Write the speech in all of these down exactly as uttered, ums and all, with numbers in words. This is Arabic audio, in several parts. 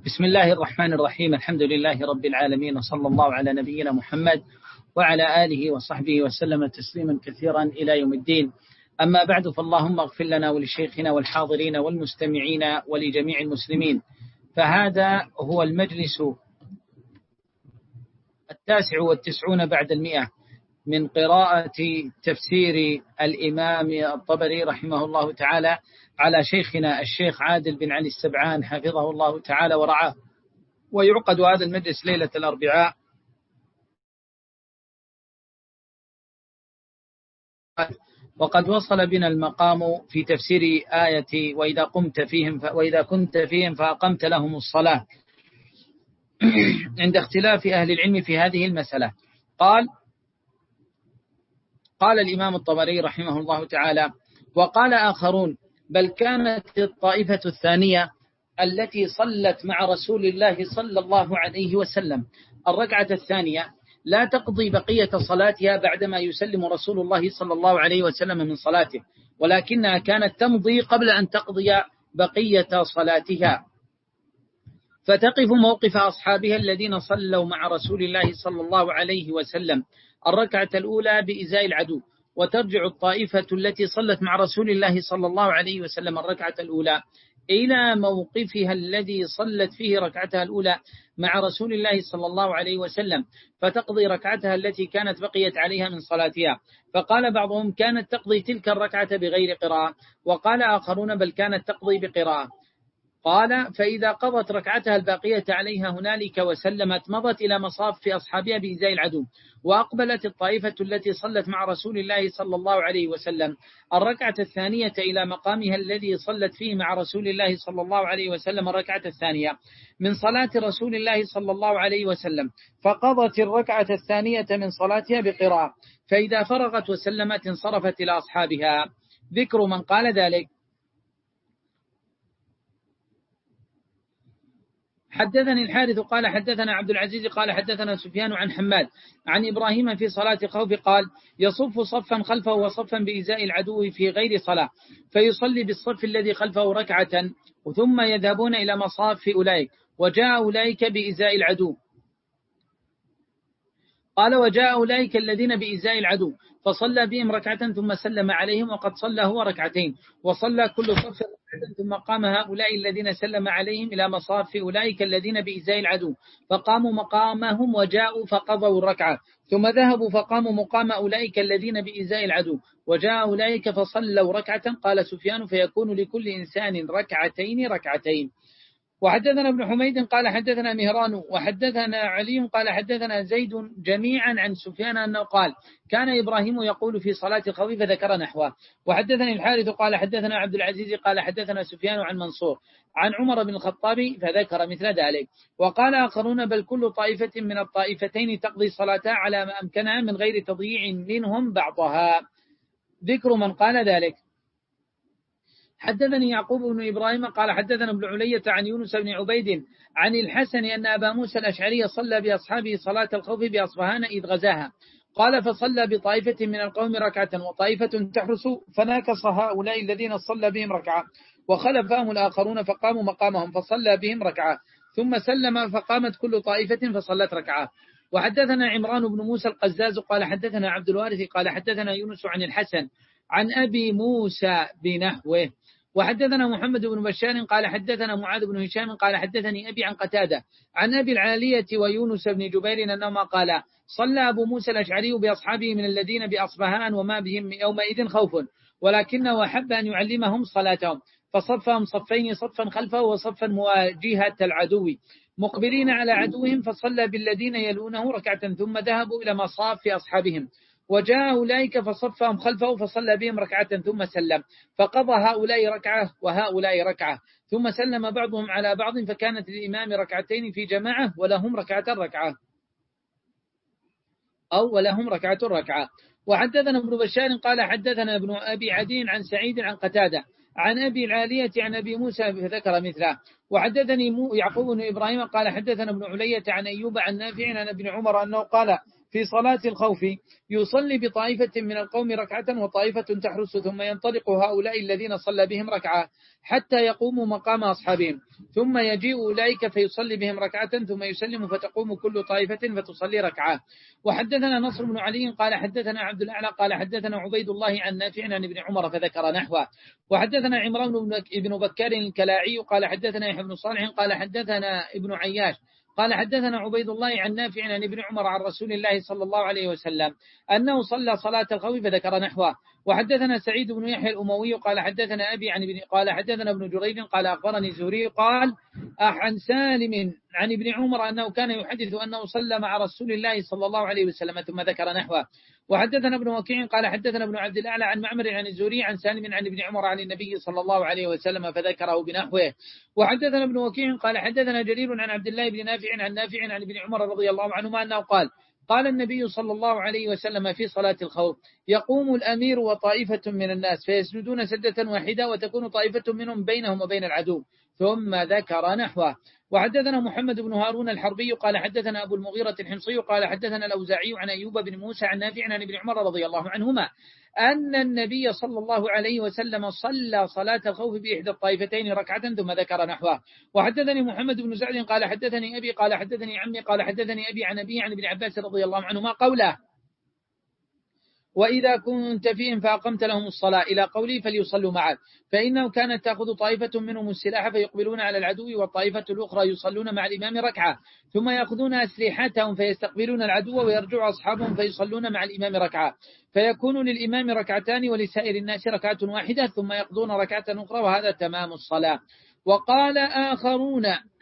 بسم الله الرحمن الرحيم. الحمد لله رب العالمين، وصلى الله على نبينا محمد وعلى آله وصحبه وسلم تسليما كثيرا إلى يوم الدين. أما بعد، فاللهم اغفر لنا ولشيخنا والحاضرين والمستمعين ولجميع المسلمين. فهذا هو المجلس التاسع والتسعون بعد المئة من قراءة تفسير الإمام الطبري رحمه الله تعالى على شيخنا الشيخ عادل بن علي السبعان حفظه الله تعالى ورعاه. ويعقد هذا المجلس ليلة الأربعاء، وقد وصل بنا المقام في تفسير آية وإذا قمت فيهم وإذا كنت فيهم فأقمت لهم الصلاة عند اختلاف أهل العلم في هذه المسألة. قال قال الإمام الطبري رحمه الله تعالى: وقال آخرون: بل كانت الطائفة الثانية التي صلت مع رسول الله صلى الله عليه وسلم الركعة الثانية لا تقضي بقية صلاتها بعدما يسلم رسول الله صلى الله عليه وسلم من صلاته، ولكنها كانت تمضي قبل أن تقضي بقية صلاتها، فتقف موقف أصحابها الذين صلوا مع رسول الله صلى الله عليه وسلم الركعة الأولى بإزاء العدو، وترجع الطائفة التي صلت مع رسول الله صلى الله عليه وسلم الركعة الأولى إلى موقفها الذي صلت فيه ركعتها الأولى مع رسول الله صلى الله عليه وسلم، فتقضي ركعتها التي كانت بقيت عليها من صلاتها. فقال بعضهم: كانت تقضي تلك الركعة بغير قراءة، وقال آخرون: بل كانت تقضي بقراءة. قال: فإذا قضت ركعتها الباقية عليها هنالك وسلمت مضت إلى مصاف أصحابها بإزاء العدو، وأقبلت الطائفة التي صلت مع رسول الله صلى الله عليه وسلم الركعة الثانية إلى مقامها الذي صلت فيه مع رسول الله صلى الله عليه وسلم الركعة الثانية من صلاة رسول الله صلى الله عليه وسلم، فقضت الركعة الثانية من صلاتها بقراءة، فإذا فرغت وسلمت انصرفت إلى أصحابها. ذكر من قال ذلك: حدثني الحارث قال حدثنا عبد العزيز قال حدثنا سفيان عن حماد عن إبراهيم في صلاة خوف قال: يصف صفا خلفه وصفا بإزاء العدو في غير صلاة، فيصلي بالصف الذي خلفه ركعة، ثم يذهبون إلى مصاف أولئك، وجاء أولئك بإزاء العدو. قال: وجاء أولئك الذين بإزاء العدو فصلى بهم ركعة ثم سلم عليهم، وقد صلى هو ركعتين، وصلى كل صف ركعة، ثم قام هؤلاء الذين سلم عليهم إلى مصاف أولئك الذين بإزاء العدو، فقاموا مقامهم وجاءوا فقضوا الركعة، ثم ذهبوا فقاموا مقام أولئك الذين بإزاء العدو، وجاء أولئك فصلوا ركعة. قال سفيان: فيكون لكل إنسان ركعتين ركعتين. وحدثنا ابن حميد قال حدثنا مهران وحدثنا علي قال حدثنا زيد جميعا عن سفيان أنه قال: كان إبراهيم يقول في صلاة الخوف فذكر نحوه. وحدثني الحارث قال حدثنا عبد العزيز قال حدثنا سفيان عن منصور عن عمر بن الخطاب فذكر مثل ذلك. وقال آخرون: بل كل طائفة من الطائفتين تقضي صلاتها على ما أمكنها من غير تضييع منهم بعضها. ذكر من قال ذلك: حدثني يعقوب بن إبراهيم قال حدثنا ابن علية عن يونس بن عبيد عن الحسن أن أبا موسى الأشعري صلى بأصحابه صلاة الخوف بأصفهان إذ غزاها. قال: فصلى بطائفة من القوم ركعة وطائفة تحرس، فناكص هؤلاء الذين صلى بهم ركعة، وخلفهم الآخرون فقاموا مقامهم فصلى بهم ركعة، ثم سلم فقامت كل طائفة فصلت ركعة. وحدثنا عمران بن موسى القزاز قال حدثنا عبد الوارث قال حدثنا يونس عن الحسن عن أبي موسى بنحوه. وحدثنا محمد بن بشار قال حدثنا معاذ بن هشام قال حدثني أبي عن قتادة عن أبي العالية ويونس بن جبير أنهما قال: صلى أبو موسى الأشعري بأصحابه من الذين بأصفهان وما بهم يومئذ خوف، ولكنه أحب أن يعلمهم صلاتهم، فصفهم صفين، صفا خلفه وصفا مواجهة العدو مقبلين على عدوهم، فصلى بالذين يلونه ركعة، ثم ذهبوا إلى مصاف أصحابهم، وجاء أولئك فصفهم خلفه فصلى بهم ركعة ثم سلم، فقضى هؤلاء ركعة وهؤلاء ركعة، ثم سلم بعضهم على بعض، فكانت للإمام ركعتين في جماعة ولهم ركعة ركعة أو ولهم ركعة ركعة. وحدثنا ابن بشار قال حدثنا ابن أبي عدي عن سعيد عن قتادة عن أبي العالية عن أبي موسى فذكر مثله. وحدثني يعقوب بن إبراهيم قال حدثنا ابن علية عن أيوب عن نافع عن ابن عمر أنه قال: في صلاة الخوف يصلي بطائفة من القوم ركعة وطائفة تحرس ثم ينطلق هؤلاء الذين صلى بهم ركعة حتى يقوموا مقام أصحابهم ثم يجيء أولئك فيصلي بهم ركعة ثم يسلم فتقوم كل طائفة فتصلي ركعة. وحدثنا نصر بن علي قال حدثنا عبد الأعلى قال حدثنا عبيد الله عن نافع عن ابن عمر فذكر نحوه. وحدثنا عمران بن بكار الكلاعي قال حدثنا يحيى بن صالح قال حدثنا ابن عياش قال حدثنا عبيد الله عن نافع عن ابن عمر عن رسول الله صلى الله عليه وسلم أنه صلى صلاة الخوف فذكر نحوه. وحدثنا سعيد بن يحيى الأموي قال حدثنا أبي عن ابن قال حدثنا ابن جريج قال أخبرني زهري قال عن سالم عن ابن عمر أنه كان يحدث أنه صلى مع رسول الله صلى الله عليه وسلم ثم ذكر نحوه. وحدثنا ابن وكيع قال حدثنا ابن عبد الأعلى عن معمر عن الزهري عن سالم عن ابن عمر عن النبي صلى الله عليه وسلم فذكره بنحوه. وحدثنا ابن وكيع قال حدثنا جرير عن عبد الله بن نافع عن نافع عن ابن عمر رضي الله عنهما أنه قال قال النبي صلى الله عليه وسلم في صلاة الخوف يقوم الأمير وطائفة من الناس فيسجدون سجدة واحدة وتكون طائفة منهم بينهم وبين العدو ثم ذكر نحوه. وحدثنا محمد بن هارون الحربي قال حدثنا أبو المغيرة الحمصي قال حدثنا الأوزاعي عن أيوب بن موسى عن نافع عن ابن عمر رضي الله عنهما أن النبي صلى الله عليه وسلم صلى صلاة الخوف بإحدى الطائفتين ركعة ثم ذكر نحوه. وحدثني محمد بن سعد قال حدثني أبي قال حدثني عمي قال حدثني أبي عن أبي عن ابن عباس رضي الله عنهما قوله وإذا كنت فيهم فأقمت لهم الصلاة إلى قولي فليصلوا معك فإنه كانت تأخذ طائفة منهم السلاح فيقبلون على العدو والطائفة الأخرى يصلون مع الإمام ركعة ثم يأخذون أسلحتهم فيستقبلون العدو ويرجع أصحابهم فيصلون مع الإمام ركعة فيكون للإمام ركعتان ولسائر الناس ركعة واحدة ثم يقضون ركعة أخرى وهذا تمام الصلاة. وقال آخرون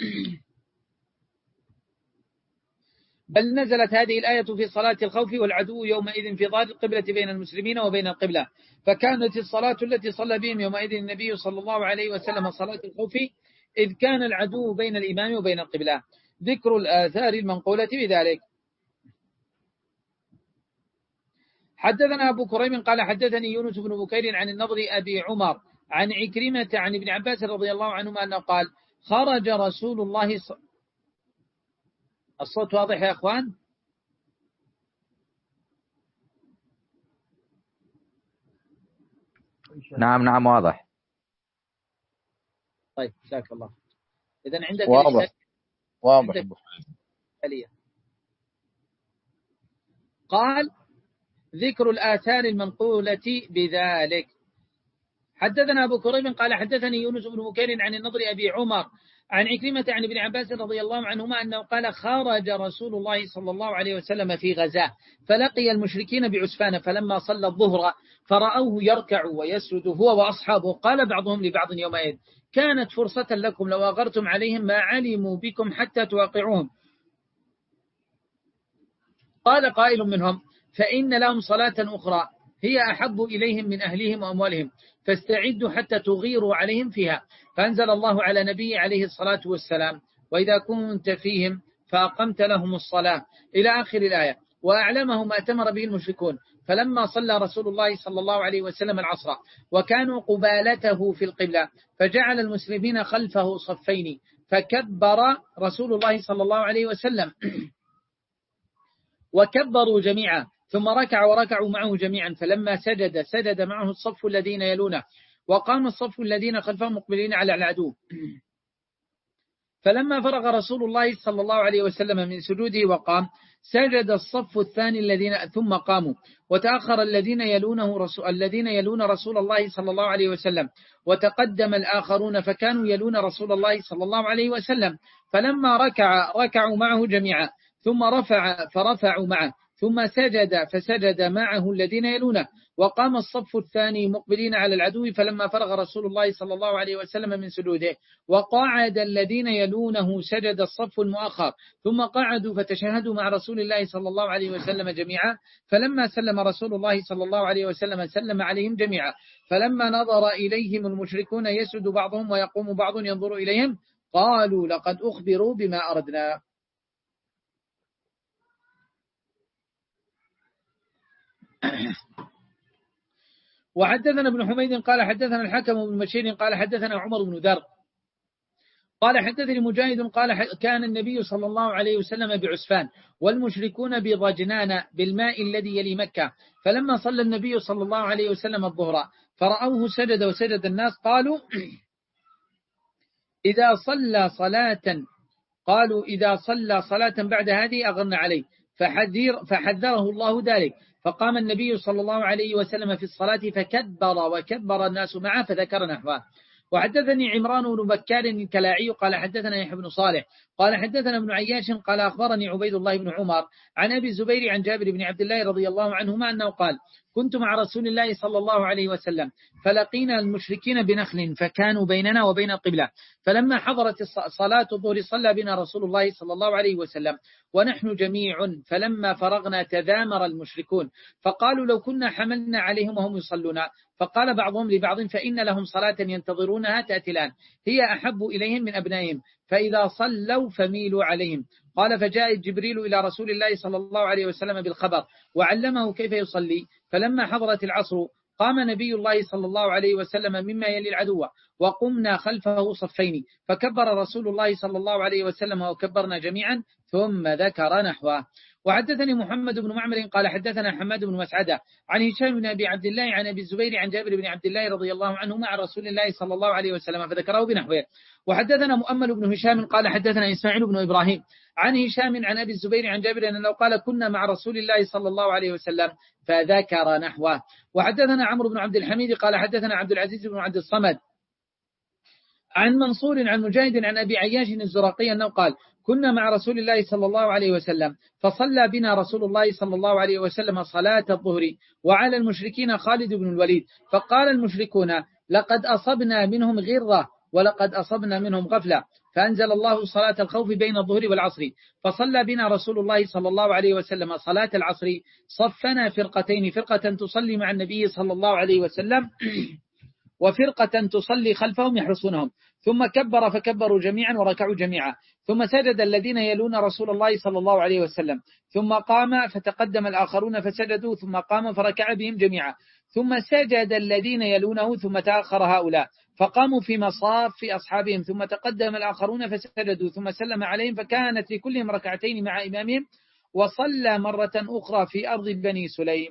بل نزلت هذه الآية في صلاة الخوف والعدو يومئذ في ظاهر القبلة بين المسلمين وبين القبلة فكانت الصلاة التي صلى بهم يومئذ النبي صلى الله عليه وسلم صلاة الخوف إذ كان العدو بين الإمام وبين القبلة. ذكر الآثار المنقولة بذلك. حدثنا أبو كريم قال حدثني يونس بن بكير عن النضر أبي عمر عن عكرمة عن ابن عباس رضي الله عنهما أنه قال خرج رسول الله ص... الصوت واضح يا أخوان؟ نعم نعم واضح. طيب جزاك الله. إذن عندك واضح واضح. قال ذكر الآثار المنقولة بذلك. حدثنا أبو كريب قال حدثني يونس بن بكير عن النضر أبي عمر عن عكرمة عن ابن عباس رضي الله عنهما أنه قال خرج رسول الله صلى الله عليه وسلم في غزاة فلقي المشركين بعسفان فلما صلى الظهر فرأوه يركع ويسجد هو وأصحابه قال بعضهم لبعض يومئذ كانت فرصة لكم لو أغرتم عليهم ما علموا بكم حتى توقعوهم. قال قائل منهم فإن لهم صلاة أخرى هي أحب إليهم من أهلهم وأموالهم فاستعدوا حتى تغيروا عليهم فيها فأنزل الله على نبي عليه الصلاة والسلام وإذا كنت فيهم فأقمت لهم الصلاة إلى آخر الآية. وأعلمه ما أتمر به المشركون فلما صلى رسول الله صلى الله عليه وسلم العصر وكانوا قبالته في القبلة فجعل المسلمين خلفه صفين فكبر رسول الله صلى الله عليه وسلم وكبروا جميعا ثم ركع وركعوا معه جميعا فلما سجد سجد معه الصف الذين يلونه وقام الصف الذين خلفهم مقبلين على العدو. فلما فرغ رسول الله صلى الله عليه وسلم من سجوده وقام سجد الصف الثاني الذين ثم قاموا وتأخر الذين يلونه رسول الذين يلون رسول الله صلى الله عليه وسلم وتقدم الآخرون فكانوا يلون رسول الله صلى الله عليه وسلم فلما ركع ركعوا معه جميعا ثم رفع فرفعوا معه ثم سجد فسجد معه الذين يلونه وقام الصف الثاني مقبلين على العدو فلما فرغ رسول الله صلى الله عليه وسلم من سجوده وقعد الذين يلونه سجد الصف المؤخر ثم قعدوا فتشهدوا مع رسول الله صلى الله عليه وسلم جميعا فلما سلم رسول الله صلى الله عليه وسلم سلم عليهم جميعا فلما نظر إليهم المشركون يسجد بعضهم ويقوم بعض ينظر إليهم قالوا لقد أخبروا بما أردنا. وحدثنا ابن حميد قال حدثنا الحكم بن مشير قال حدثنا عمر بن ذر قال حدثني مجاهد قال كان النبي صلى الله عليه وسلم بعسفان والمشركون بضجنان بالماء الذي يلي مكة، فلما صلى النبي صلى الله عليه وسلم الظهر فرأوه سجد وسجد الناس قالوا إذا صلى صلاة قالوا إذا صلى صلاة بعد هذه أغرنا عليه، فحذر فحذره الله ذلك، فقام النبي صلى الله عليه وسلم في الصلاة فكبر وكبر الناس معه فذكر نحوه. وحدثني عمران بن بكار الكلاعي قال حدثنا يحيى بن صالح قال حدثنا ابن عياش قال أخبرني عبيد الله بن عمر عن أبي الزبير عن جابر بن عبد الله رضي الله عنهما أنه قال كنت مع رسول الله صلى الله عليه وسلم فلقينا المشركين بنخل فكانوا بيننا وبين القبلة، فلما حضرت صلاة الظهر صلى بنا رسول الله صلى الله عليه وسلم ونحن جميع، فلما فرغنا تذامر المشركون فقالوا لو كنا حملنا عليهم وهم يصلون، فقال بعضهم لبعض فإن لهم صلاة ينتظرونها تأتي الآن هي أحب إليهم من أبنائهم، فإذا صلوا فميلوا عليهم. قال فجاء جبريل إلى رسول الله صلى الله عليه وسلم بالخبر وعلمه كيف يصلي، فلما حضرت العصر قام نبي الله صلى الله عليه وسلم مما يلي العدو وقمنا خلفه صفين، فكبر رسول الله صلى الله عليه وسلم وكبرنا جميعا ثم ذكر نحوه. وحدثني محمد بن معمر قال حدثنا حماد بن مسعدة عن هشام بن أبي عبد الله عن أبي الزبير عن جابر بن عبد الله رضي الله عنه مع رسول الله صلى الله عليه وسلم فذكره بنحوه. وحدثنا مؤمل بن هشام قال حدثنا إسماعيل بن إبراهيم عن هشام عن أبي الزبير عن جابر أنه قال كنا مع رسول الله صلى الله عليه وسلم فذكر نحوه. وحدثنا عمرو بن عبد الحميد قال حدثنا عبد العزيز بن عبد الصمد عن منصور عن مجاهد عن أبي عياش الزرقي أنه قال كنا مع رسول الله صلى الله عليه وسلم فصلى بنا رسول الله صلى الله عليه وسلم صلاة الظهر وعلى المشركين خالد بن الوليد، فقال المشركون لقد أصبنا منهم غرة ولقد أصبنا منهم غفلة، فأنزل الله صلاة الخوف بين الظهر والعصر، فصلى بنا رسول الله صلى الله عليه وسلم صلاة العصر صفنا فرقتين، فرقة تصلي مع النبي صلى الله عليه وسلم وفرقة تصلي خلفهم يحرسونهم، ثم كبر فكبروا جميعا وركعوا جميعا، ثم سجد الذين يلون رسول الله صلى الله عليه وسلم، ثم قام فتقدم الآخرون فسجدوا، ثم قام فركع بهم جميعا، ثم سجد الذين يلونه ثم تأخر هؤلاء فقاموا في مصاف أصحابهم، ثم تقدم الآخرون فسجدوا، ثم سلم عليهم فكانت لكلهم ركعتين مع إمامهم، وصلى مرة أخرى في أرض بني سليم.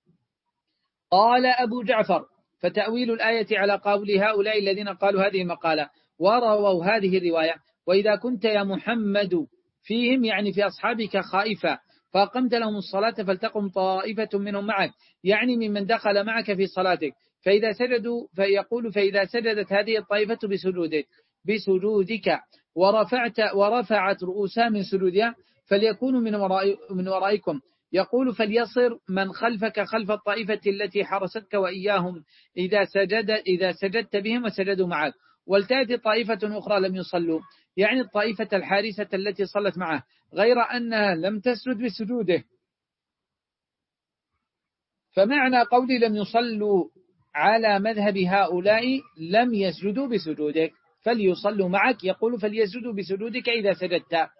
قال أبو جعفر فتأويل الآية على قول هؤلاء الذين قالوا هذه المقالة ورووا هذه الرواية وإذا كنت يا محمد فيهم يعني في أصحابك خائفا فأقمت لهم الصلاة فلتقم طائفة منهم معك يعني ممن دخل معك في صلاتك، فإذا سجدوا فيقول فإذا سجدت هذه الطائفة بسجودك بسجودك ورفعت ورفعت رؤوسها من سجودها فليكونوا من ورائي من ورائكم، يقول فليصر من خلفك خلف الطائفة التي حرستك وإياهم إذا سجد إذا سجدت بهم وسجدوا معك، ولتأتي طائفة أخرى لم يصلوا يعني الطائفة الحارسة التي صلت معه غير أنها لم تسجد بسجوده، فمعنى قولي لم يصلوا على مذهب هؤلاء لم يسجدوا بسجودك فليصلوا معك، يقول فليسجدوا بسجودك إذا سجدت،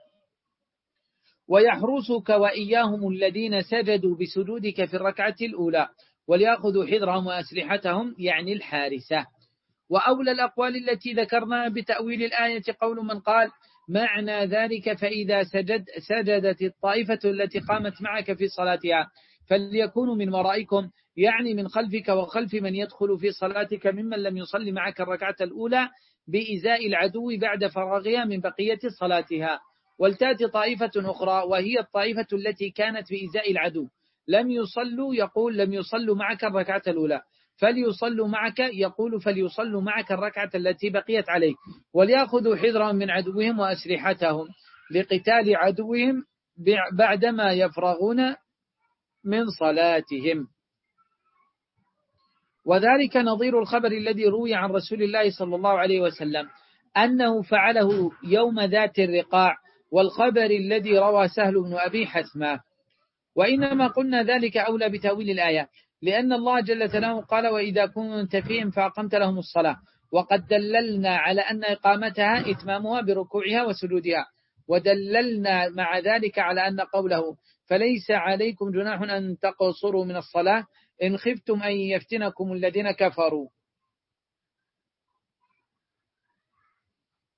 ويحرسك وإياهم الذين سجدوا بسجودك في الركعة الأولى وليأخذوا حذرهم وأسلحتهم يعني الحارسة. وأولى الأقوال التي ذكرنا بتأويل الآية قول من قال معنى ذلك فإذا سجد سجدت الطائفة التي قامت معك في صلاتها فليكونوا من ورائكم يعني من خلفك وخلف من يدخل في صلاتك ممن لم يصلي معك الركعة الأولى بإزاء العدو بعد فراغها من بقية صلاتها، ولتأتي طائفة أخرى وهي الطائفة التي كانت بإزاء العدو لم يصلوا، يقول لم يصلوا معك الركعة الأولى فليصلوا معك، يقول فليصلوا معك الركعة التي بقيت عليك وليأخذوا حذرهم من عدوهم وأسلحتهم لقتال عدوهم بعدما يفرغون من صلاتهم. وذلك نظير الخبر الذي روي عن رسول الله صلى الله عليه وسلم أنه فعله يوم ذات الرقاع، والخبر الذي روى سهل بن أبي حثمة. وإنما قلنا ذلك أولى بتأويل الآية لأن الله جل جلاله قال وإذا كنت فيهم فأقمت لهم الصلاة، وقد دللنا على أن إقامتها إتمامها بركوعها وسجودها، ودللنا مع ذلك على أن قوله فليس عليكم جناح أن تقصروا من الصلاة إن خفتم أن يفتنكم الذين كفروا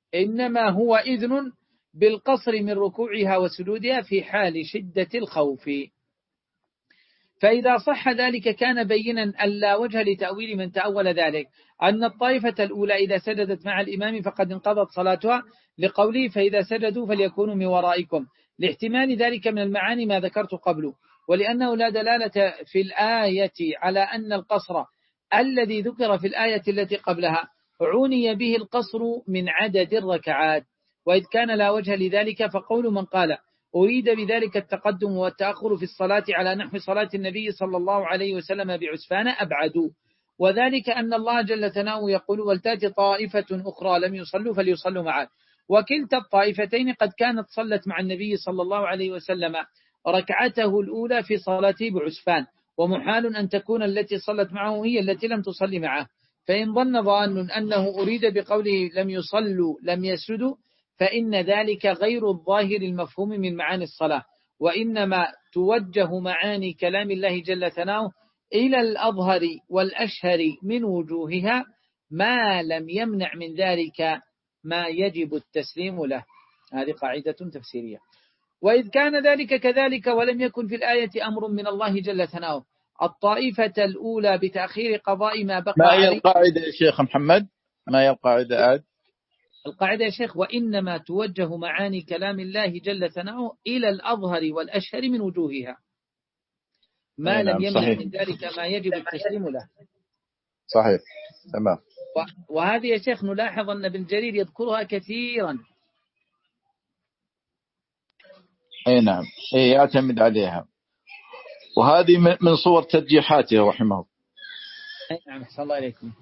إنما هو إذن بالقصر من ركوعها وسجودها في حال شدة الخوف. فإذا صح ذلك كان بينا أن لا وجه لتأويل من تأول ذلك، أن الطائفة الأولى إذا سجدت مع الإمام فقد انقضت صلاتها، لقوله فإذا سجدوا فليكونوا من ورائكم، لاحتمال ذلك من المعاني ما ذكرت قبله، ولأنه لا دلالة في الآية على أن القصر الذي ذكر في الآية التي قبلها عني به القصر من عدد الركعات، وإذ كان لا وجه لذلك فقول من قال أريد بذلك التقدم والتأخر في الصلاة على نحو صلاة النبي صلى الله عليه وسلم بعسفان أبعد، وذلك أن الله جل ثناؤه يقول ولتأتي طائفة أخرى لم يصلوا فليصلوا معه، وكلتا الطائفتين قد كانت صلت مع النبي صلى الله عليه وسلم ركعته الأولى في صلاته بعسفان، ومحال أن تكون التي صلت معه هي التي لم تصلي معه، فإن ظن ظان أنه أريد بقوله لم يصلوا لم يسجدوا فإن ذلك غير الظاهر المفهوم من معاني الصلاة، وإنما توجه معاني كلام الله جل ثناؤه إلى الأظهر والأشهر من وجوهها ما لم يمنع من ذلك ما يجب التسليم له. هذه قاعدة تفسيرية. وإذ كان ذلك كذلك ولم يكن في الآية أمر من الله جل ثناؤه الطائفة الأولى بتأخير قضاء ما بقى ما هي عليه. القاعدة يا شيخ محمد؟ ما هي القاعدة عاد؟ القاعدة يا شيخ وإنما توجه معاني كلام الله جل ثناؤه إلى الأظهر والأشهر من وجوهها ما نعم لم يمنع صحيح. من ذلك ما يجب التسليم له. صحيح تمام. وهذه يا شيخ نلاحظ أن ابن جرير يذكرها كثيرا. أي نعم أي يعتمد عليها، وهذه من صور ترجيحاته رحمه الله. أي نعم أحسن الله إليكم.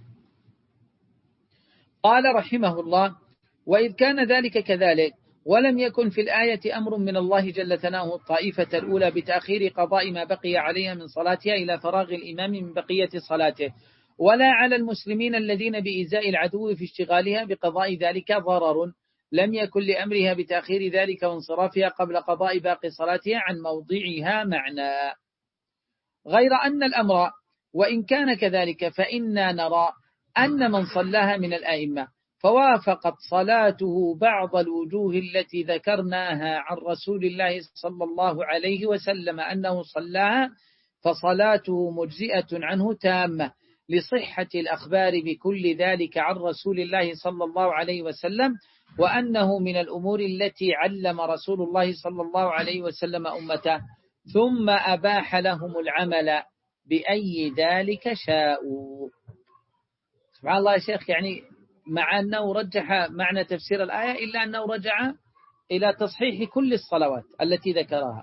قال رحمه الله وإذ كان ذلك كذلك ولم يكن في الآية أمر من الله جل ثناؤه الطائفة الأولى بتأخير قضاء ما بقي عليها من صلاتها إلى فراغ الإمام من بقية صلاته، ولا على المسلمين الذين بإزاء العدو في اشتغالها بقضاء ذلك ضرر، لم يكن لأمرها بتأخير ذلك وانصرافها قبل قضاء باقي صلاتها عن موضعها معنى، غير أن الأمر وإن كان كذلك فإنا نرى أن من صلاها من الآئمة فوافقت صلاته بعض الوجوه التي ذكرناها عن رسول الله صلى الله عليه وسلم أنه صلاها فصلاته مجزئة عنه تامة، لصحة الأخبار بكل ذلك عن رسول الله صلى الله عليه وسلم، وأنه من الأمور التي علم رسول الله صلى الله عليه وسلم أمته، ثم أباح لهم العمل بأي ذلك شاءوا. سبحان الله يا شيخ، يعني مع أنه رجح معنى تفسير الآية إلا أنه رجع إلى تصحيح كل الصلوات التي ذكرها.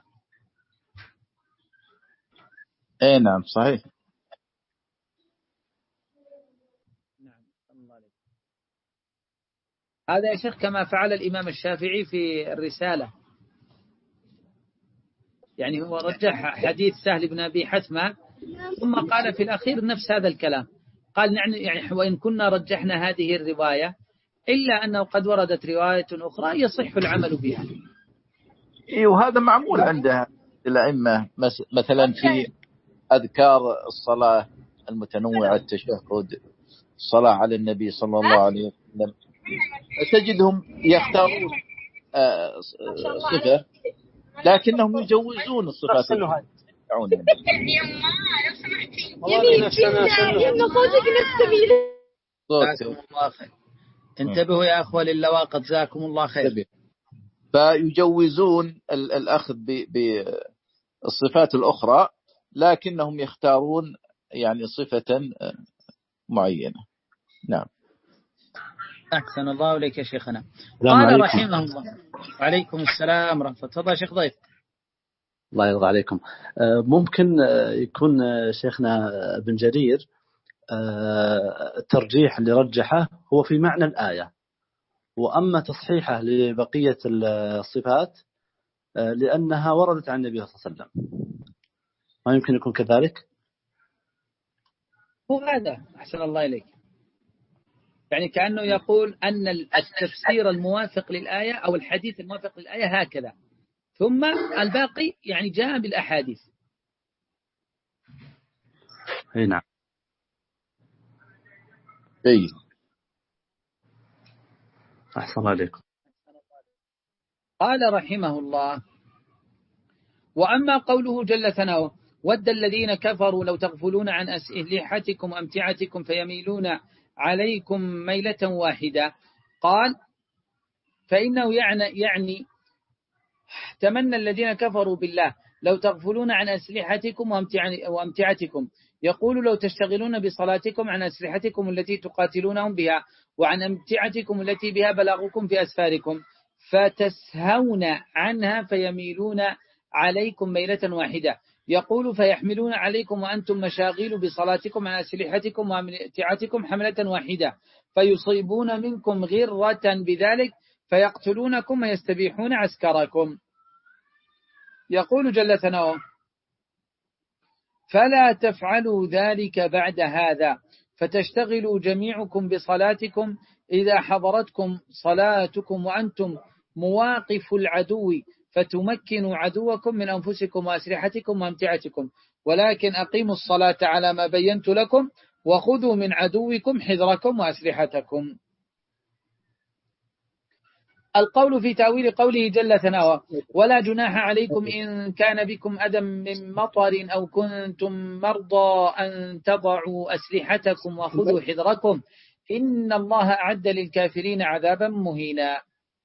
أي نعم صحيح. هذا يا شيخ كما فعل الإمام الشافعي في الرسالة، يعني هو رجح حديث سهل بن أبي حثمة ثم قال في الأخير نفس هذا الكلام، قال يعني وإن كنا رجحنا هذه الرواية إلا أنه قد وردت رواية أخرى يصح العمل بها. إيه وهذا معمول عند الأئمة مثلا في أذكار الصلاة المتنوعة، التشهد، الصلاة على النبي صلى الله عليه وسلم، تجدهم يختارون صفة لكنهم يجوزون الصفات. انتبهوا يا أخوة للواقت جزاكم الله خير. فيجوزون الأخذ بالصفات الأخرى لكنهم يختارون يعني صفة معينة. نعم. أحسن الله إليك يا شيخنا. قال رحمه الله. وعليكم السلام ورحمة الله. تفضل شيخ ضيف. الله يرضى عليكم. ممكن يكون شيخنا ابن جرير الترجيح اللي رجحه هو في معنى الآية، وأما تصحيحه لبقية الصفات لأنها وردت عن النبي صلى الله عليه وسلم. ما يمكن يكون كذلك؟ هو هذا أحسن الله إليك، يعني كأنه يقول أن التفسير الموافق للآية أو الحديث الموافق للآية هكذا، ثم الباقي يعني جاء بالأحاديث. أي نعم. أي أحسن عليكم. قال رحمه الله: وأما قوله جل ثناؤه: ود الذين كفروا لو تغفلون عن أسلحتكم وأمتعتكم فيميلون عليكم ميلة واحدة، قال: فإنه يعني, يعني تمنى الذين كفروا بالله لو تغفلون عن أسلحتكم وأمتعتكم، يقول لو تشتغلون بصلاتكم عن أسلحتكم التي تقاتلونهم بها وعن أمتعتكم التي بها بلاغكم في أسفاركم، فتسهون عنها فيميلون عليكم ميلة واحدة، يقول فيحملون عليكم وأنتم مشاغيل بصلاتكم عن أسلحتكم وأمتعتكم حملة واحدة، فيصيبون منكم غرة بذلك فيقتلونكم ويستبيحون عسكركم. يقول جل ثناؤه: فلا تفعلوا ذلك بعد هذا، فتشتغلوا جميعكم بصلاتكم إذا حضرتكم صلاتكم وأنتم مواقف العدو، فتمكنوا عدوكم من أنفسكم وأسلحتكم وأمتعتكم، ولكن أقيموا الصلاة على ما بينت لكم وخذوا من عدوكم حذركم وأسلحتكم. القول في تأويل قوله جل ثناؤه: ولا جناح عليكم إن كان بكم أذى من مطر أو كنتم مرضى أن تضعوا أسلحتكم وخذوا حذركم إن الله أعد للكافرين عذابا مهينا.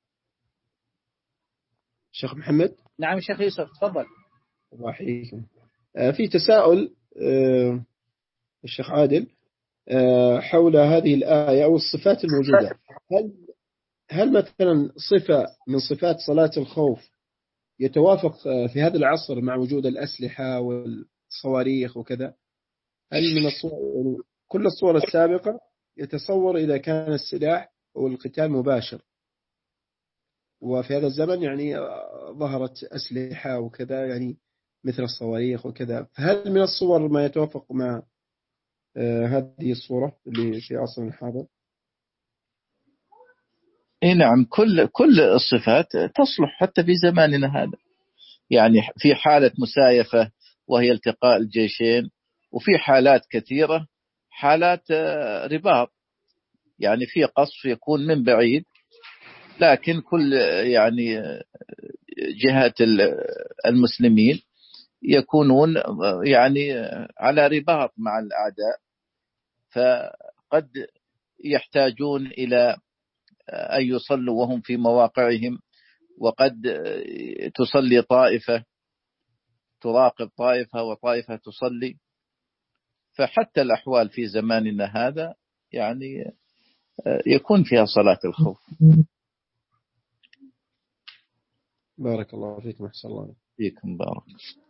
شيخ محمد. نعم شيخ يوسف تفضل. الله يحييكم. في تساؤل الشيخ عادل حول هذه الآية أو الصفات الموجودة، هل هل مثلا صفة من صفات صلاة الخوف يتوافق في هذا العصر مع وجود الأسلحة والصواريخ وكذا؟ هل من الصور كل الصور السابقة يتصور إذا كان السلاح والقتال مباشر، وفي هذا الزمن يعني ظهرت أسلحة وكذا يعني مثل الصواريخ وكذا، فهل من الصور ما يتوافق مع هذه الصورة اللي في عصرنا الحاضر؟ اي نعم، كل كل الصفات تصلح حتى في زماننا هذا، يعني في حالة مسايفة وهي التقاء الجيشين، وفي حالات كثيرة حالات رباط، يعني في قصف يكون من بعيد، لكن كل يعني جهات المسلمين يكونون يعني على رباط مع الأعداء، فقد يحتاجون إلى أن يصلوا وهم في مواقعهم، وقد تصلي طائفة تراقب طائفة وطائفة تصلي، فحتى الأحوال في زماننا هذا يعني يكون فيها صلاة الخوف. بارك الله فيكم أحسن الله فيكم بارك.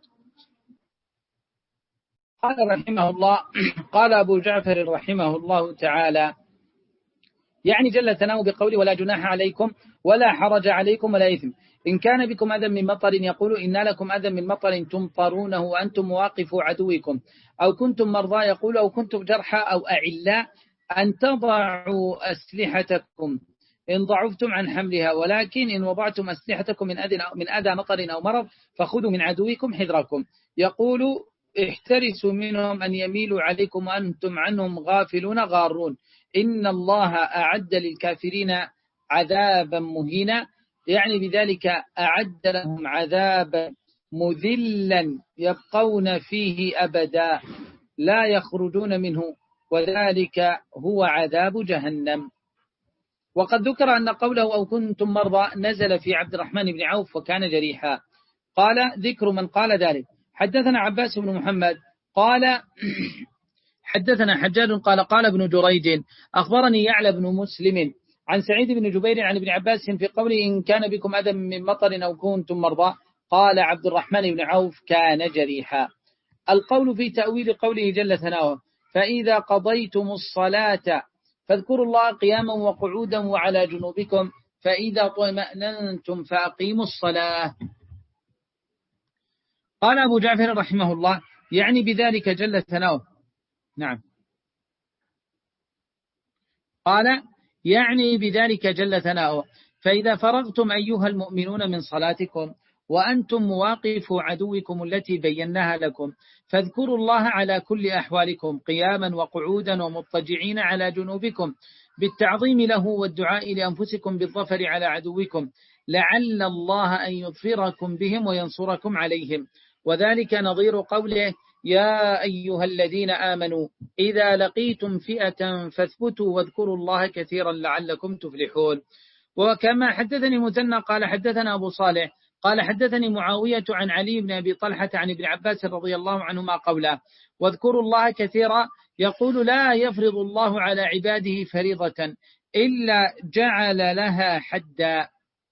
قال رحمه الله: قال أبو جعفر رحمه الله تعالى: يعني جل ثناؤه بقوله ولا جناح عليكم ولا حرج عليكم ولا إثم إن كان بكم أذى من مطر، يقول إن لكم أذى من مطر تمطرونه وأنتم مواقفوا عدوكم، أو كنتم مرضى، يقول أو كنتم جرحى أو أعلاء أن تضعوا أسلحتكم إن ضعفتم عن حملها، ولكن إن وضعتم أسلحتكم من أذى من أذى مطر أو مرض فخذوا من عدوكم حذركم، يقول احترسوا منهم أن يميلوا عليكم وأنتم عنهم غافلون غارون، إن الله أعد للكافرين عذابا مهينا، يعني بذلك أعد لهم عذابا مذلا يبقون فيه أبدا لا يخرجون منه، وذلك هو عذاب جهنم. وقد ذكر أن قوله أو كنتم مرضى نزل في عبد الرحمن بن عوف وكان جريحا. قال ذكر من قال ذلك: حدثنا عباس بن محمد قال حدثنا حجاج قال قال ابن جريج أخبرني يعلى بن مسلم عن سعيد بن جبير عن ابن عباس في قوله إن كان بكم أذى من مطر أو كنتم مرضى، قال عبد الرحمن بن عوف كان جريحا. القول في تأويل قوله جل ثناؤه: فإذا قضيتم الصلاة فاذكروا الله قياما وقعودا وعلى جنوبكم فإذا طمأننتم فأقيموا الصلاة. قال أبو جعفر رحمه الله: يعني بذلك جل ثناؤه. نعم. قال يعني بذلك جل ثناؤه: فإذا فرغتم أيها المؤمنون من صلاتكم وأنتم مواقف عدوكم التي بيناها لكم، فاذكروا الله على كل أحوالكم قياما وقعودا ومضطجعين على جنوبكم بالتعظيم له والدعاء لأنفسكم بالظفر على عدوكم، لعل الله أن يظفركم بهم وينصركم عليهم. وذلك نظير قوله: يا أيها الذين آمنوا إذا لقيتم فئة فاثبتوا واذكروا الله كثيرا لعلكم تفلحون. وكما حدثني مثنى قال حدثنا أبو صالح قال حدثني معاوية عن علي بن أبي طلحة عن ابن عباس رضي الله عنهما قوله: واذكروا الله كثيرا، يقول: لا يفرض الله على عباده فريضة إلا جعل لها حدا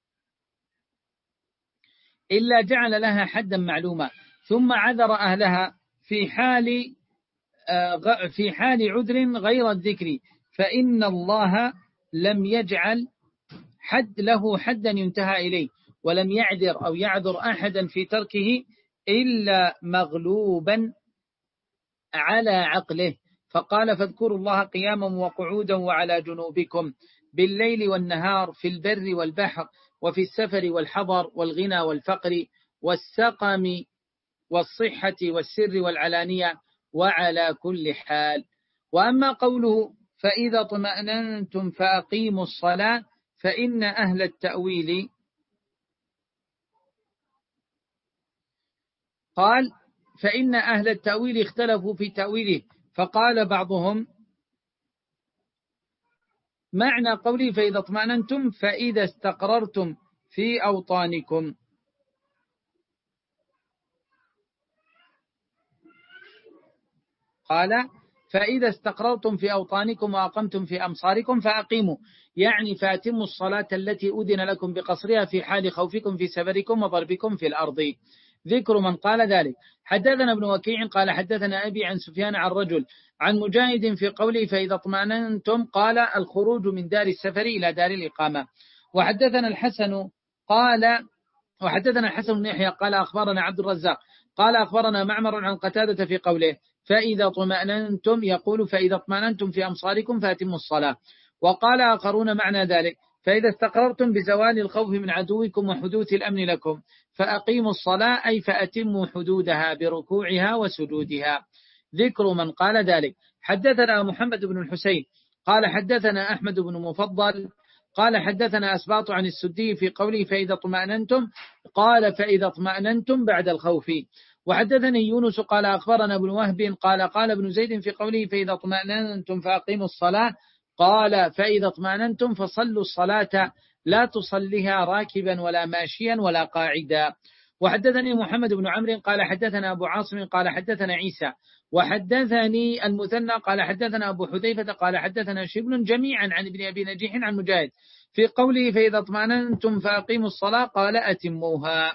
إلا جعل لها حدا معلوما، ثم عذر أهلها في حال في حال عذر غير الذكر، فإن الله لم يجعل حد له حدا ينتهى إليه، ولم يعذر أو يعذر أحدا في تركه إلا مغلوبا على عقله، فقال: فاذكروا الله قياما وقعودا وعلى جنوبكم بالليل والنهار في البر والبحر وفي السفر والحضر والغنى والفقر والسقم والصحة والسر والعلانية وعلى كل حال. وأما قوله: فإذا اطمأننتم فأقيموا الصلاة، فإن أهل التأويل قال فإن أهل التأويل اختلفوا في تأويله، فقال بعضهم: معنى قولي فإذا اطمأننتم فإذا استقررتم في أوطانكم، قال فإذا استقررتم في أوطانكم وأقمتم في أمصاركم فأقيموا، يعني فأتموا الصلاة التي أذن لكم بقصرها في حال خوفكم في سفركم وضربكم في الأرض. ذكر من قال ذلك. حدثنا ابن وكيع قال حدثنا أبي عن سفيان عن رجل عن مجاهد في قوله فإذا اطمأننتم قال الخروج من دار السفر إلى دار الإقامة. وحدثنا الحسن قال وحدثنا الحسن بن يحيى قال أخبرنا عبد الرزاق قال أخبرنا معمر عن قتادة في قوله فإذا اطمأننتم، يقول فإذا اطمأننتم في أمصاركم فأتموا الصلاة. وقال آخرون معنى ذلك فإذا استقررتم بزوال الخوف من عدوكم وحدوث الأمن لكم فأقيموا الصلاة، أي فأتموا حدودها بركوعها وسجودها. ذكر من قال ذلك. حدثنا محمد بن الحسين قال حدثنا أحمد بن مفضل قال حدثنا أسباط عن السدي في قوله فإذا اطمأننتم قال فإذا اطمأننتم بعد الخوف. وحدثني يونس قال أخبرنا ابن وهب قال قال ابن زيد في قوله فإذا اطمأننتم فأقيموا الصلاة قال فإذا اطمأننتم فصلوا الصلاة لا تصليها راكبا ولا ماشيا ولا قاعدا. وحدثني محمد بن عمرو قال حدثنا أبو عاصم قال حدثنا عيسى وحدثني المثنى قال حدثنا أبو حذيفة قال حدثنا شبل جميعا عن ابن أبي نجيح عن مجاهد في قوله فإذا اطمأننتم فأقيموا الصلاة قال أتموها.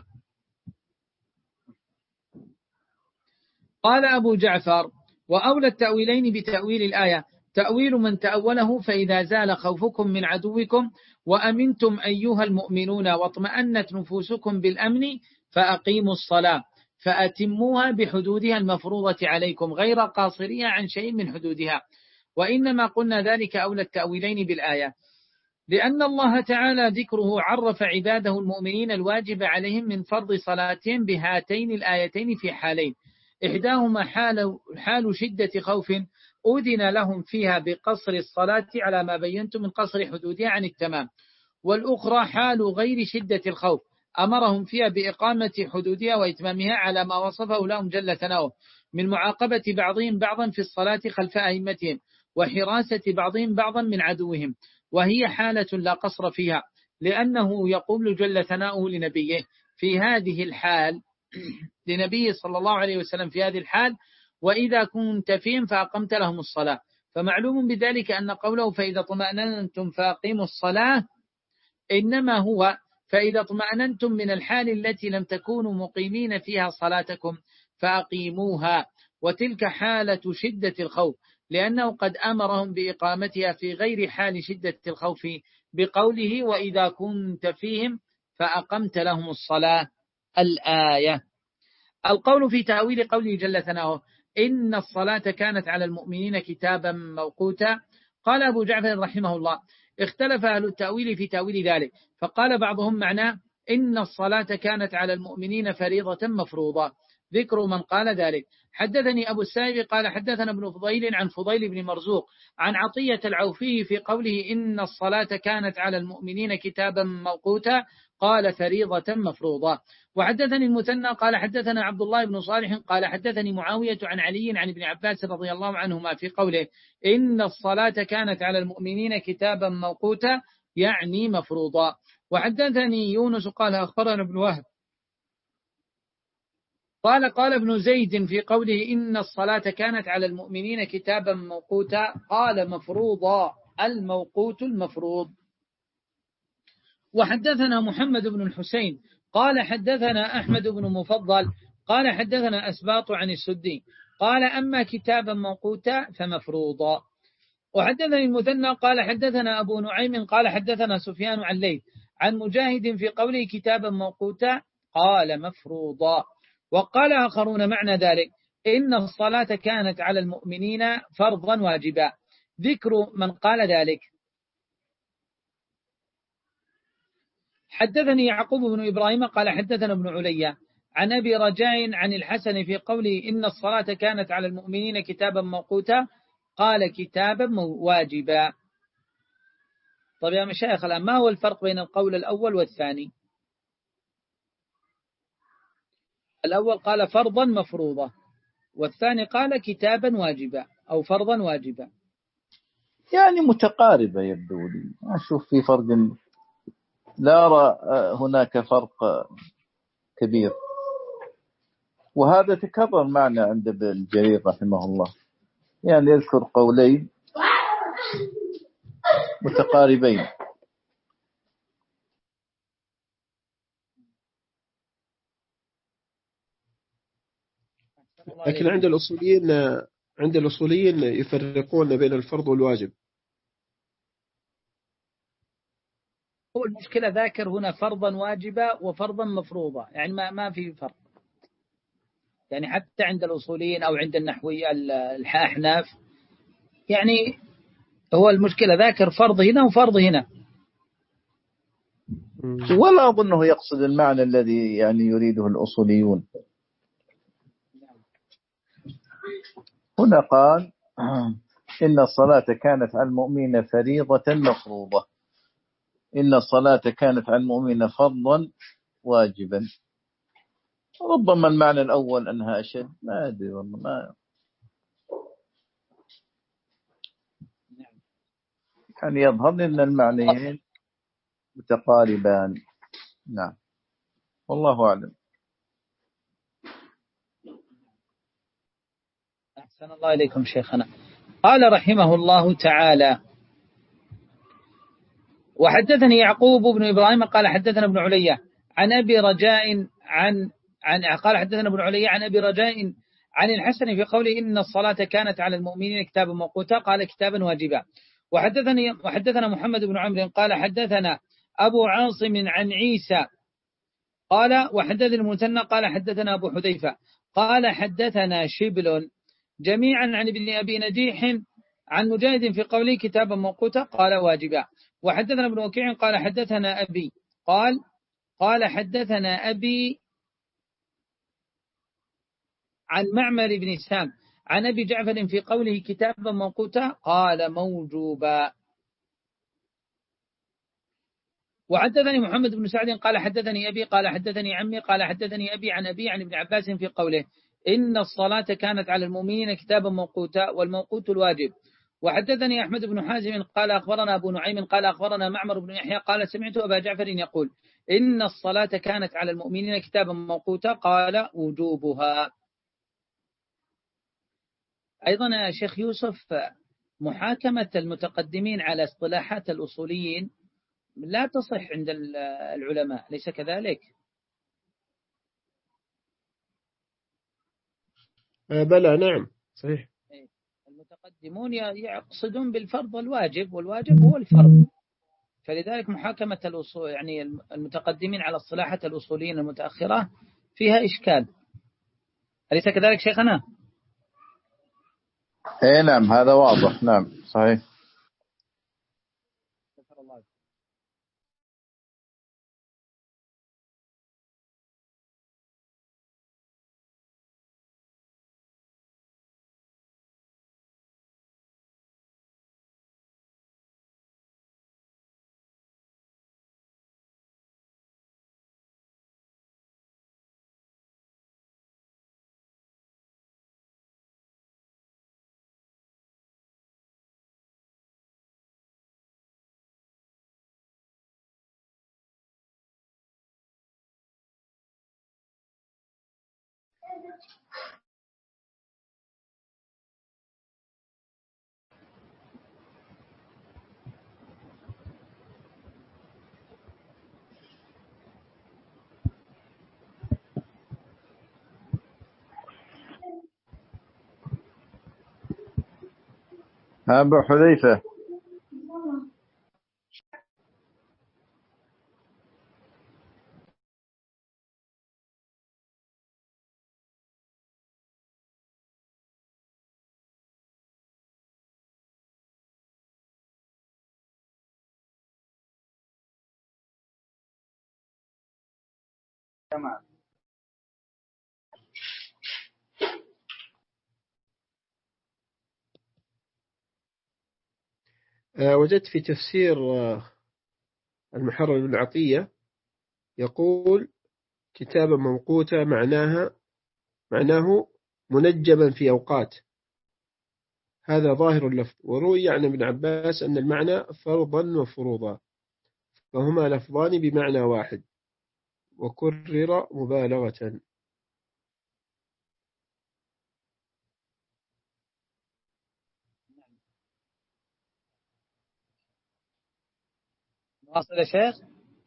قال أبو جعفر وأولى التأويلين بتأويل الآية تأويل من تأوله فإذا زال خوفكم من عدوكم وأمنتم أيها المؤمنون واطمأنت نفوسكم بالأمن فأقيموا الصلاة فأتموها بحدودها المفروضة عليكم غير قاصرية عن شيء من حدودها. وإنما قلنا ذلك أولى التأويلين بالآية لأن الله تعالى ذكره عرف عباده المؤمنين الواجب عليهم من فرض صلاتهم بهاتين الآيتين في حالين، إحداهما حال, حال شدة خوف أذن لهم فيها بقصر الصلاة على ما بينت من قصر حدودها عن التمام، والأخرى حال غير شدة الخوف أمرهم فيها بإقامة حدودها وإتمامها على ما وصفه لهم جل ثناؤه من معاقبة بعضهم بعضا في الصلاة خلف أئمتهم وحراسة بعضهم بعضا من عدوهم، وهي حالة لا قصر فيها لأنه يقول جل ثناؤه لنبيه في هذه الحال لنبيه صلى الله عليه وسلم في هذه الحال وإذا كنت فيهم فأقمت لهم الصلاة. فمعلوم بذلك أن قوله فإذا اطمأننتم فأقيموا الصلاة إنما هو فإذا اطمأننتم من الحال التي لم تكونوا مقيمين فيها صلاتكم فأقيموها، وتلك حالة شدة الخوف لأنه قد أمرهم بإقامتها في غير حال شدة الخوف بقوله وإذا كنت فيهم فأقمت لهم الصلاة الآية. القول في تأويل قوله جل ثناؤه إن الصلاة كانت على المؤمنين كتابا موقوتا. قال أبو جعفر رحمه الله اختلف أهل التأويل في تأويل ذلك، فقال بعضهم معناه إن الصلاة كانت على المؤمنين فريضة مفروضة. ذكر من قال ذلك. حدثني أبو السائب قال حدثنا ابن فضيل عن فضيل بن مرزوق عن عطية العوفي في قوله إن الصلاة كانت على المؤمنين كتابا موقوتا قال فريضة مفروضة. وحدثني المثنى قال حدثنا عبد الله بن صالح قال حدثني معاوية عن علي عن ابن عباس رضي الله عنهما في قوله إن الصلاة كانت على المؤمنين كتابا موقوتا يعني مفروضا. وحدثني يونس قال أخبرنا ابن وهب قال قال ابن زيد في قوله إن الصلاة كانت على المؤمنين كتابا موقوتا قال مفروضا الموقوت المفروض. وحدثنا محمد بن الحسين قال حدثنا أحمد بن مفضل قال حدثنا أسباط عن السدي قال أما كتابا موقوتا فمفروضا. وحدثني المثنى قال حدثنا أبو نعيم قال حدثنا سفيان عن ليث عن مجاهد في قوله كتابا موقوتا قال مفروضا. وقال آخرون معنى ذلك إن الصلاة كانت على المؤمنين فرضا واجبا. ذكر من قال ذلك. حدثني يعقوب بن إبراهيم قال حدثنا ابن علي عن أبي رجاء عن الحسن في قوله إن الصلاة كانت على المؤمنين كتابا موقوتا قال كتابا واجبا. طيب يا مشايخ الآن ما هو الفرق بين القول الأول والثاني؟ الأول قال فرضا مفروضا والثاني قال كتابا واجبا أو فرضا واجبا. يعني متقاربة يبدو لي، أشوف في فرق، لا أرى هناك فرق كبير. وهذا تكرر معنا عند ابن جرير رحمه الله، يعني يذكر قولين متقاربين. لكن عند الأصوليين عند الأصوليين يفرقون بين الفرض والواجب. هو المشكلة ذاكر هنا فرضا واجبا وفرضا مفروضا، يعني ما ما في فرق. يعني حتى عند الأصوليين أو عند النحوية الأحناف يعني هو المشكلة ذاكر فرض هنا وفرض هنا. ولا أظنه يقصد المعنى الذي يعني يريده الأصوليون. هنا قال إن الصلاة كانت على المؤمنين فريضة مفروضة، إن الصلاة كانت على المؤمنين فرضا واجبا. ربما المعنى الأول أنها أشد، ما أدري والله، ما يعني يظهر أن المعنيين متقاربان. نعم والله أعلم. أحسن الله إليكم شيخنا. قال رحمه الله تعالى وحدثني يعقوب بن إبراهيم قال حدثنا ابن علي عن أبي رجاء عن عن قال حدثنا ابن علي عن أبي رجاء عن الحسن في قوله إن الصلاة كانت على المؤمنين كتابا موقوتا قال كتابا واجبا. وحدثني وحدثنا محمد بن عمرو قال حدثنا أبو عاصم عن عيسى قال وحدثنا المثنى قال حدثنا أبو حذيفة قال حدثنا شبل جميعا عن ابن أبي نجيح عن مجاهد في قوله كتابا موقوتا قال واجبا. وحدثنا ابن وكيع قال حدثنا أبي قال قال حدثنا أبي عن معمر بن سام عن أبي جعفر في قوله كتابا موقوتا قال موجوبا. وحدثني محمد بن سعد قال حدثني أبي قال حدثني عمي قال حدثني أبي عن أبي عن ابن عباس في قوله إن الصلاة كانت على المؤمنين كتابا موقوتا والموقوت الواجب. وحدثني أحمد بن حازم قال أخبرنا أبو نعيم قال أخبرنا معمر بن يحيى قال سمعت أبا جعفر يقول إن الصلاة كانت على المؤمنين كتابا موقوتا قال وجوبها. أيضا يا شيخ يوسف محاكمة المتقدمين على اصطلاحات الأصوليين لا تصح عند العلماء، ليس كذلك؟ بلى نعم صحيح. المتقدمون يقصدون بالفرض والواجب، والواجب هو الفرض، فلذلك محاكمة الأصول يعني المتقدمين على اصطلاحات الأصوليين المتأخرة فيها إشكال، أليس كذلك شيخنا؟ اي نعم هذا واضح. نعم صحيح. أبو حذيفة. آه، وجدت في تفسير آه، المحرر بن عطية يقول كتابا موقوتا معناها معناه منجما في أوقات، هذا ظاهر اللفظ. وروي عن ابن عباس أن المعنى فرضا وفروضا، فهما لفظان بمعنى واحد، وكرر مبالغة. واصل يا شيخ؟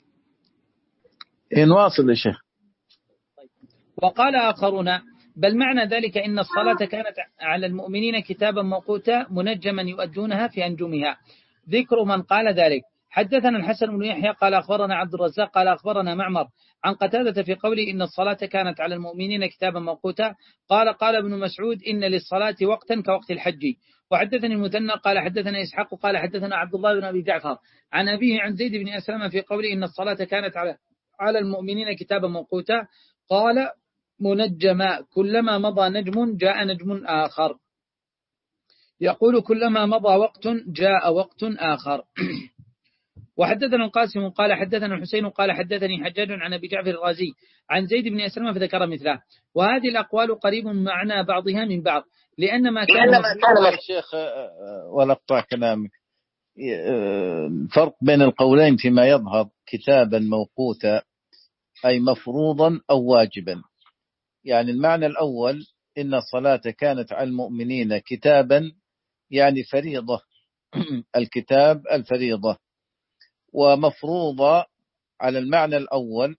إن واصل يا شيخ. وقال آخرون بل معنى ذلك إن الصلاة كانت على المؤمنين كتابا موقوتا منجما يؤدونها في أنجمها. ذكر من قال ذلك: حدثنا الحسن بن يحيى قال أخبرنا عبد الرزاق قال أخبرنا معمر عن قتادة في قوله إن الصلاة كانت على المؤمنين كتابا موقوتا قال قال ابن مسعود إن للصلاة وقتا كوقت الحج. وحدثني المثنى قال حدثنا إسحاق قال حدثنا عبد الله بن أبي جعفر عن أبيه عن زيد بن أسلم في قوله إن الصلاة كانت على على المؤمنين كتابا موقوتا قال منجما كلما مضى نجم جاء نجم آخر، يقول كلما مضى وقت جاء وقت آخر. وحدثنا القاسم قال حدثنا الحسين قال حدثني حجاج عن أبي جعفر الرازي عن زيد بن أسلم فذكر مثله. وهذه الأقوال قريب معنى بعضها من بعض، لأن ما كان كان الشيخ ولا اقطع كلامك، الفرق بين القولين فيما يظهر كتابا موقوتا أي مفروضا أو واجبا. يعني المعنى الأول إن الصلاة كانت على المؤمنين كتابا يعني فريضة الكتاب الفريضة، ومفروضة على المعنى الأول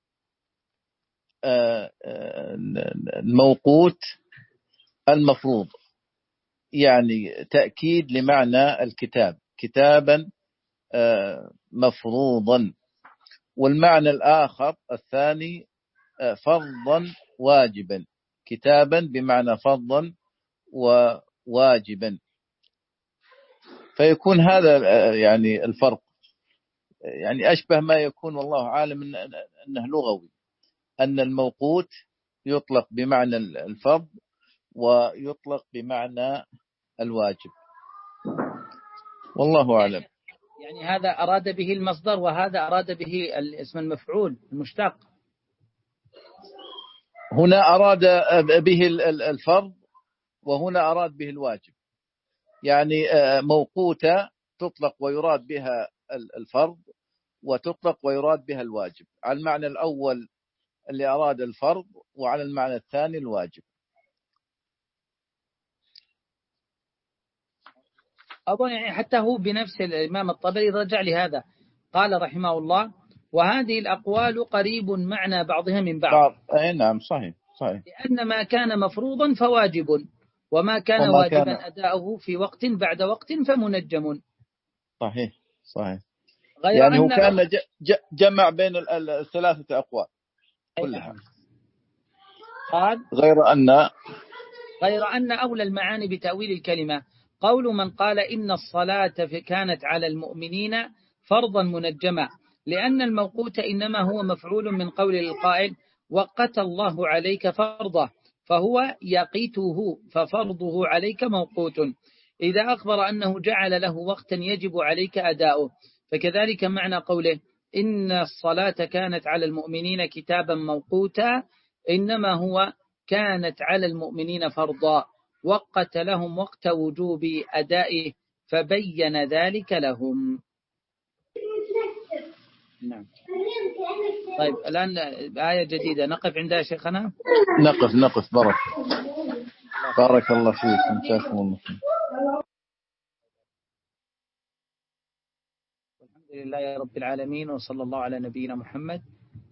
الموقوت المفروض، يعني تأكيد لمعنى الكتاب كتابا مفروضا. والمعنى الآخر الثاني فرضا واجبا، كتابا بمعنى فرضا وواجبا. فيكون هذا يعني الفرق، يعني أشبه ما يكون والله عالم أنه لغوي، أن الموقوت يطلق بمعنى الفرض ويطلق بمعنى الواجب، والله أعلم. يعني هذا أراد به المصدر وهذا أراد به الاسم المفعول المشتق. هنا أراد به الفرض وهنا أراد به الواجب. يعني موقوتة تطلق ويراد بها الفرض وتطلق ويراد بها الواجب، على المعنى الأول اللي أراد الفرض وعلى المعنى الثاني الواجب. أظن يعني حتى هو بنفس الإمام الطبري رجع لهذا، قال رحمه الله وهذه الأقوال قريب معنى بعضها من بعض. بعض أي نعم صحيح صحيح. لأن ما كان مفروضا فواجب، وما كان وما واجبا كان أداؤه في وقت بعد وقت فمنجم. صحيح صحيح. غير يعني أن هو كان جمع بين الثلاثة أقوال كلها. قال غير أن غير أن أولى المعاني بتأويل الكلمة قول من قال إن الصلاة كانت على المؤمنين فرضا منجما، لأن الموقوت إنما هو مفعول من قول القائل وقت الله عليك فرضه، فهو يقيته ففرضه عليك موقوت. إذا أخبر أنه جعل له وقتا يجب عليك أداؤه، فكذلك معنى قوله إن الصلاة كانت على المؤمنين كتابا موقوتا إنما هو كانت على المؤمنين فرضا، وقت لهم وقت وجوب أدائه فبين ذلك لهم. نعم. طيب الآن آية جديدة نقف عندها شيخنا. نقف نقف بارك بارك الله فيكم، جزاكم الله خير. الحمد لله رب العالمين، وصلى الله على نبينا محمد.